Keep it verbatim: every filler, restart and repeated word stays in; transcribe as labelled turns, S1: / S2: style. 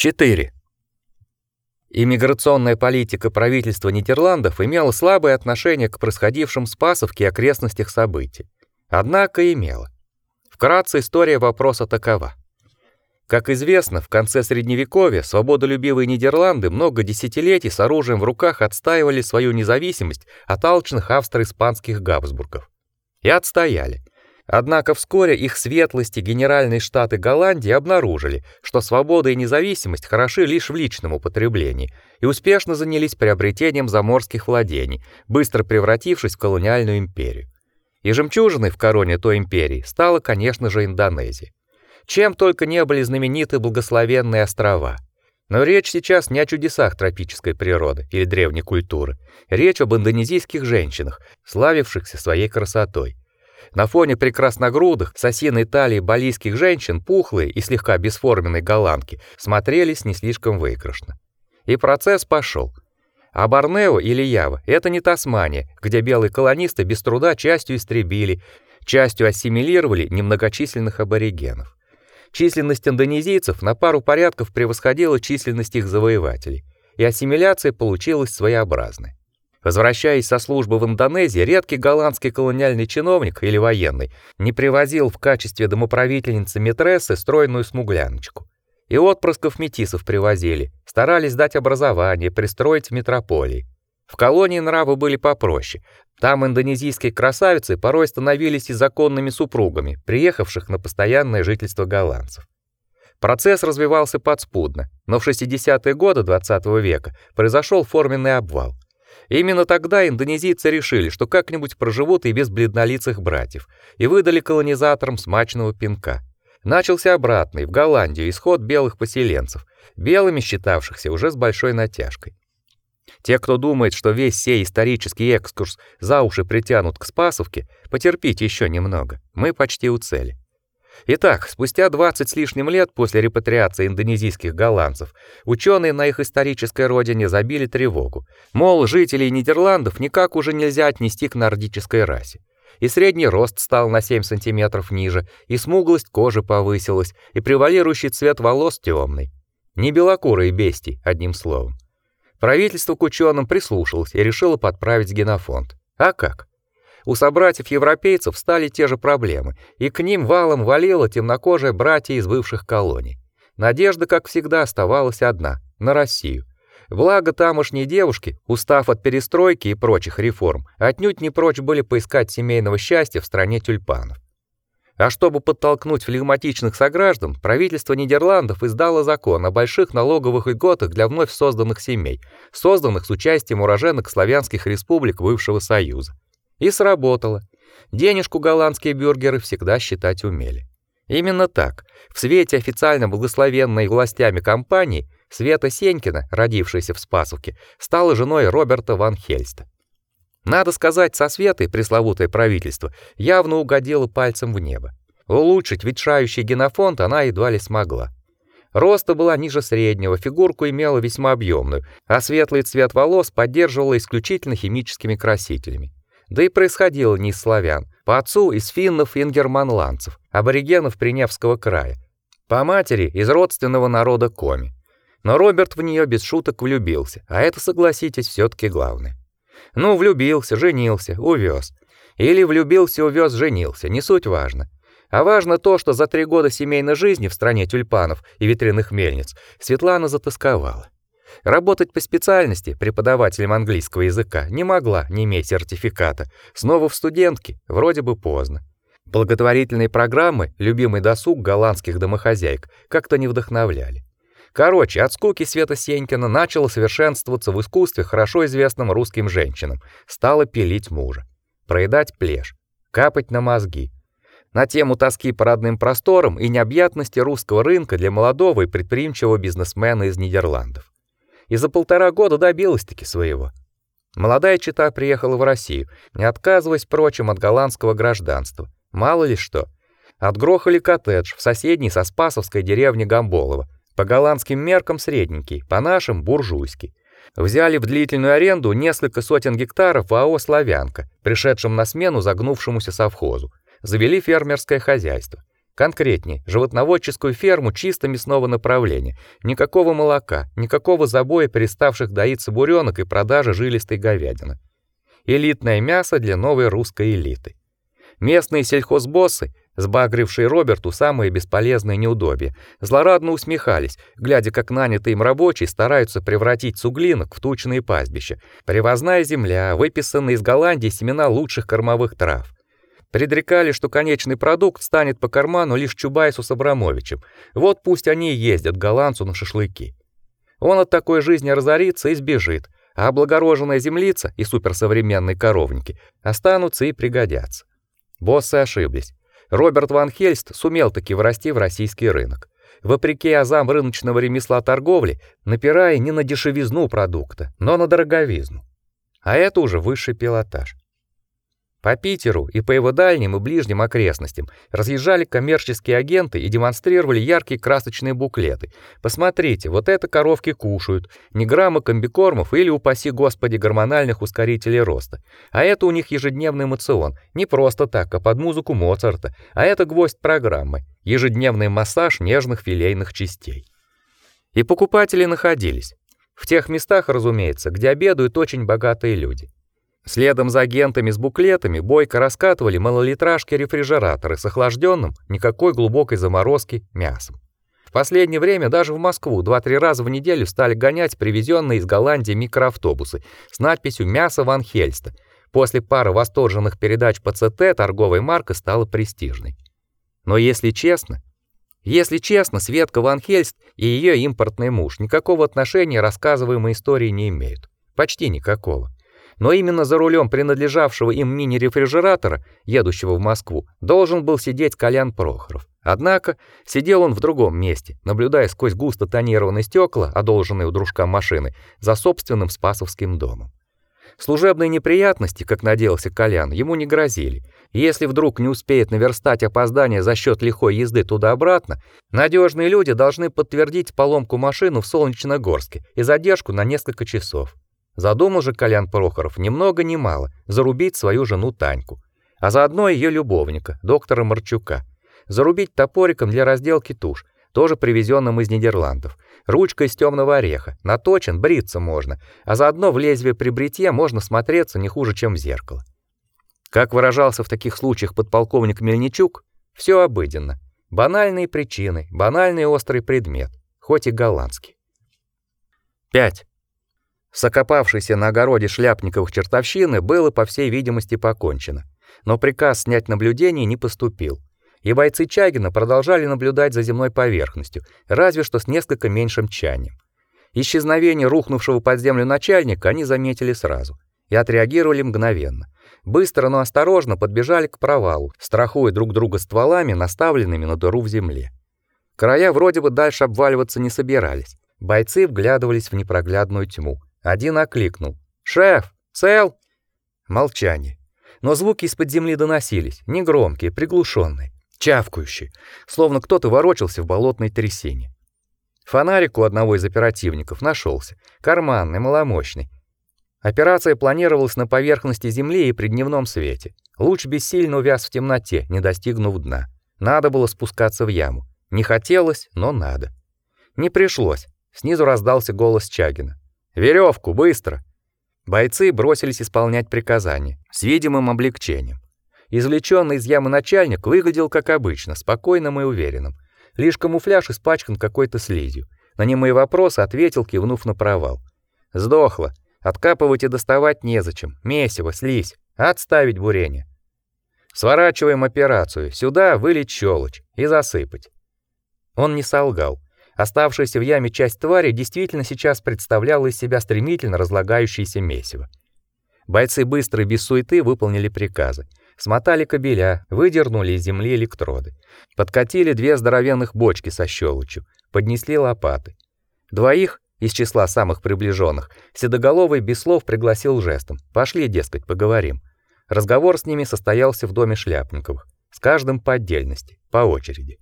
S1: четыре. Иммиграционная политика правительства Нидерландов имела слабое отношение к происходившим в Спасовке и окрестностях событий. Однако имела. Вкратце история вопроса такова. Как известно, в конце Средневековья свободолюбивые Нидерланды много десятилетий с оружием в руках отстаивали свою независимость от алчных австро-испанских Габсбургов. И отстояли. Однако вскоре их светлости Генеральные Штаты Голландии обнаружили, что свобода и независимость хороши лишь в личном употреблении, и успешно занялись приобретением заморских владений, быстро превратившись в колониальную империю. И жемчужиной в короне той империи стала, конечно же, Индонезия. Чем только не были знамениты благословенные острова. Но речь сейчас не о чудесах тропической природы или древней культуры. Речь об индонезийских женщинах, славившихся своей красотой. На фоне прекрасногрудых, с осиной талии балийских женщин пухлые и слегка бесформенные голландки смотрелись не слишком выигрышно. И процесс пошел. А Борнео или Ява — это не Тасмания, где белые колонисты без труда частью истребили, частью ассимилировали немногочисленных аборигенов. Численность индонезийцев на пару порядков превосходила численность их завоевателей, и ассимиляция получилась своеобразной. Возвращаясь со службы в Индонезии, редкий голландский колониальный чиновник или военный не привозил в качестве домоправительницы мэтрессы стройную смугляночку. И отпрысков метисов привозили, старались дать образование, пристроить в метрополии. В колонии нравы были попроще. Там индонезийские красавицы порой становились и законными супругами, приехавших на постоянное жительство голландцев. Процесс развивался подспудно, но в шестидесятые годы двадцатого века произошел форменный обвал. Именно тогда индонезийцы решили, что как-нибудь проживут и без бледнолицых братьев, и выдали колонизаторам смачного пинка. Начался обратный, в Голландию, исход белых поселенцев, белыми считавшихся уже с большой натяжкой. Те, кто думает, что весь сей исторический экскурс за уши притянут к Спасовке, потерпите еще немного, мы почти у цели. Итак, спустя двадцать с лишним лет после репатриации индонезийских голландцев, ученые на их исторической родине забили тревогу. Мол, жителей Нидерландов никак уже нельзя отнести к нордической расе. И средний рост стал на семь сантиметров ниже, и смуглость кожи повысилась, и превалирующий цвет волос темный. Не белокурые бестии, одним словом. Правительство к ученым прислушалось и решило подправить генофонд. А как? У собратьев-европейцев стали те же проблемы, и к ним валом валило темнокожие братья из бывших колоний. Надежда, как всегда, оставалась одна — на Россию. Благо тамошние девушки, устав от перестройки и прочих реформ, отнюдь не прочь были поискать семейного счастья в стране тюльпанов. А чтобы подтолкнуть флегматичных сограждан, правительство Нидерландов издало закон о больших налоговых льготах для вновь созданных семей, созданных с участием уроженок славянских республик бывшего Союза. И сработало. Денежку голландские бюргеры всегда считать умели. Именно так, в свете официально благословенной властями кампании, Света Сенькина, родившаяся в Спасовке, стала женой Роберта ван Хельста. Надо сказать, со Светой пресловутое правительство явно угодило пальцем в небо. Улучшить ветшающий генофонд она едва ли смогла. Роста была ниже среднего, фигурку имела весьма объемную, а светлый цвет волос поддерживала исключительно химическими красителями. Да и происходило не из славян, по отцу из финнов и ингерманландцев, аборигенов Приневского края, по матери из родственного народа коми. Но Роберт в нее без шуток влюбился, а это, согласитесь, все-таки главное. Ну, влюбился, женился, увез. Или влюбился, увез, женился, не суть важно. А важно то, что за три года семейной жизни в стране тюльпанов и ветряных мельниц Светлана затосковала. Работать по специальности преподавателем английского языка не могла, не имея сертификата. Снова в студентке, вроде бы поздно. Благотворительные программы, любимый досуг голландских домохозяек, как-то не вдохновляли. Короче, от скуки Света Сенькина начала совершенствоваться в искусстве, хорошо известном русским женщинам. Стала пилить мужа, проедать плешь, капать на мозги. На тему тоски по родным просторам и необъятности русского рынка для молодого и предприимчивого бизнесмена из Нидерландов. И за полтора года добилась-таки своего. Молодая чета приехала в Россию, не отказываясь, впрочем, от голландского гражданства. Мало ли что. Отгрохали коттедж в соседней со Спасовской деревне Гамболово. По голландским меркам средненький, по нашим буржуйский. Взяли в длительную аренду несколько сотен гектаров в АО «Славянка», пришедшем на смену загнувшемуся совхозу. Завели фермерское хозяйство. Конкретнее, животноводческую ферму чисто мясного направления. Никакого молока, никакого забоя переставших доиться буренок и продажи жилистой говядины. Элитное мясо для новой русской элиты. Местные сельхозбоссы, сбагрившие Роберту самые бесполезные неудобья, злорадно усмехались, глядя, как нанятые им рабочие стараются превратить суглинок в тучные пастбища. Привозная земля, выписанные из Голландии семена лучших кормовых трав. Предрекали, что конечный продукт станет по карману лишь Чубайсу с Абрамовичем. Вот пусть они и ездят к голландцу на шашлыки. Он от такой жизни разорится и сбежит, а облагороженная землица и суперсовременные коровники останутся и пригодятся. Боссы ошиблись. Роберт ван Хельст сумел таки врасти в российский рынок. Вопреки азам рыночного ремесла торговли, напирая не на дешевизну продукта, но на дороговизну. А это уже высший пилотаж. По Питеру и по его дальним и ближним окрестностям разъезжали коммерческие агенты и демонстрировали яркие красочные буклеты. Посмотрите, вот это коровки кушают, ни грамма комбикормов или, упаси Господи, гормональных ускорителей роста. А это у них ежедневный мацион, не просто так, а под музыку Моцарта, а это гвоздь программы, ежедневный массаж нежных филейных частей. И покупатели находились. В тех местах, разумеется, где обедают очень богатые люди. Следом за агентами с буклетами бойко раскатывали малолитражки-рефрижераторы с охлажденным, никакой глубокой заморозки, мясом. В последнее время даже в Москву два-три раза в неделю стали гонять привезенные из Голландии микроавтобусы с надписью «Мясо Ван Хельста». После пары восторженных передач по ЦТ торговая марка стала престижной. Но если честно, если честно, Светка Ван Хельст и ее импортный муж никакого отношения к рассказываемой истории не имеют. Почти никакого. Но именно за рулем принадлежавшего им мини-рефрижератора, едущего в Москву, должен был сидеть Колян Прохоров. Однако сидел он в другом месте, наблюдая сквозь густо тонированные стекла, одолженные у дружка машины, за собственным Спасовским домом. Служебные неприятности, как надеялся Колян, ему не грозили. Если вдруг не успеет наверстать опоздание за счет лихой езды туда-обратно, надежные люди должны подтвердить поломку машины в Солнечногорске и задержку на несколько часов. Задумал же Колян Прохоров ни много ни мало зарубить свою жену Таньку, а заодно ее любовника, доктора Марчука, зарубить топориком для разделки туш, тоже привезенным из Нидерландов, ручкой из темного ореха, наточен, бриться можно, а заодно в лезвие при бритье можно смотреться не хуже, чем в зеркало. Как выражался в таких случаях подполковник Мельничук, все обыденно, банальные причины, банальный острый предмет, хоть и голландский. пять. С окопавшейся на огороде Шляпниковых чертовщины было, по всей видимости, покончено. Но приказ снять наблюдение не поступил. И бойцы Чагина продолжали наблюдать за земной поверхностью, разве что с несколько меньшим тщанием. Исчезновение рухнувшего под землю начальника они заметили сразу и отреагировали мгновенно. Быстро, но осторожно подбежали к провалу, страхуя друг друга стволами, наставленными на дыру в земле. Края вроде бы дальше обваливаться не собирались. Бойцы вглядывались в непроглядную тьму. Один окликнул: «Шеф, цел?» Молчание. Но звуки из-под земли доносились, негромкие, приглушенные, чавкающие, словно кто-то ворочался в болотной трясине. Фонарик у одного из оперативников нашелся, карманный, маломощный. Операция планировалась на поверхности земли и при дневном свете. Луч бессильно увяз в темноте, не достигнув дна. Надо было спускаться в яму. Не хотелось, но надо. Не пришлось. Снизу раздался голос Чагина: «Веревку, быстро!» Бойцы бросились исполнять приказание с видимым облегчением. Извлеченный из ямы начальник выглядел как обычно, спокойным и уверенным. Лишь камуфляж испачкан какой-то слизью. На немые вопросы ответил, кивнув на провал: «Сдохло. Откапывать и доставать незачем. Месиво, слизь. Отставить бурение. Сворачиваем операцию. Сюда вылить щелочь и засыпать». Он не солгал. Оставшаяся в яме часть твари действительно сейчас представляла из себя стремительно разлагающееся месиво. Бойцы быстро и без суеты выполнили приказы. Смотали кабеля, выдернули из земли электроды. Подкатили две здоровенных бочки со щелочью, поднесли лопаты. Двоих из числа самых приближенных седоголовый без слов пригласил жестом: «Пошли, дескать, поговорим». Разговор с ними состоялся в доме Шляпниковых, с каждым по отдельности, по очереди.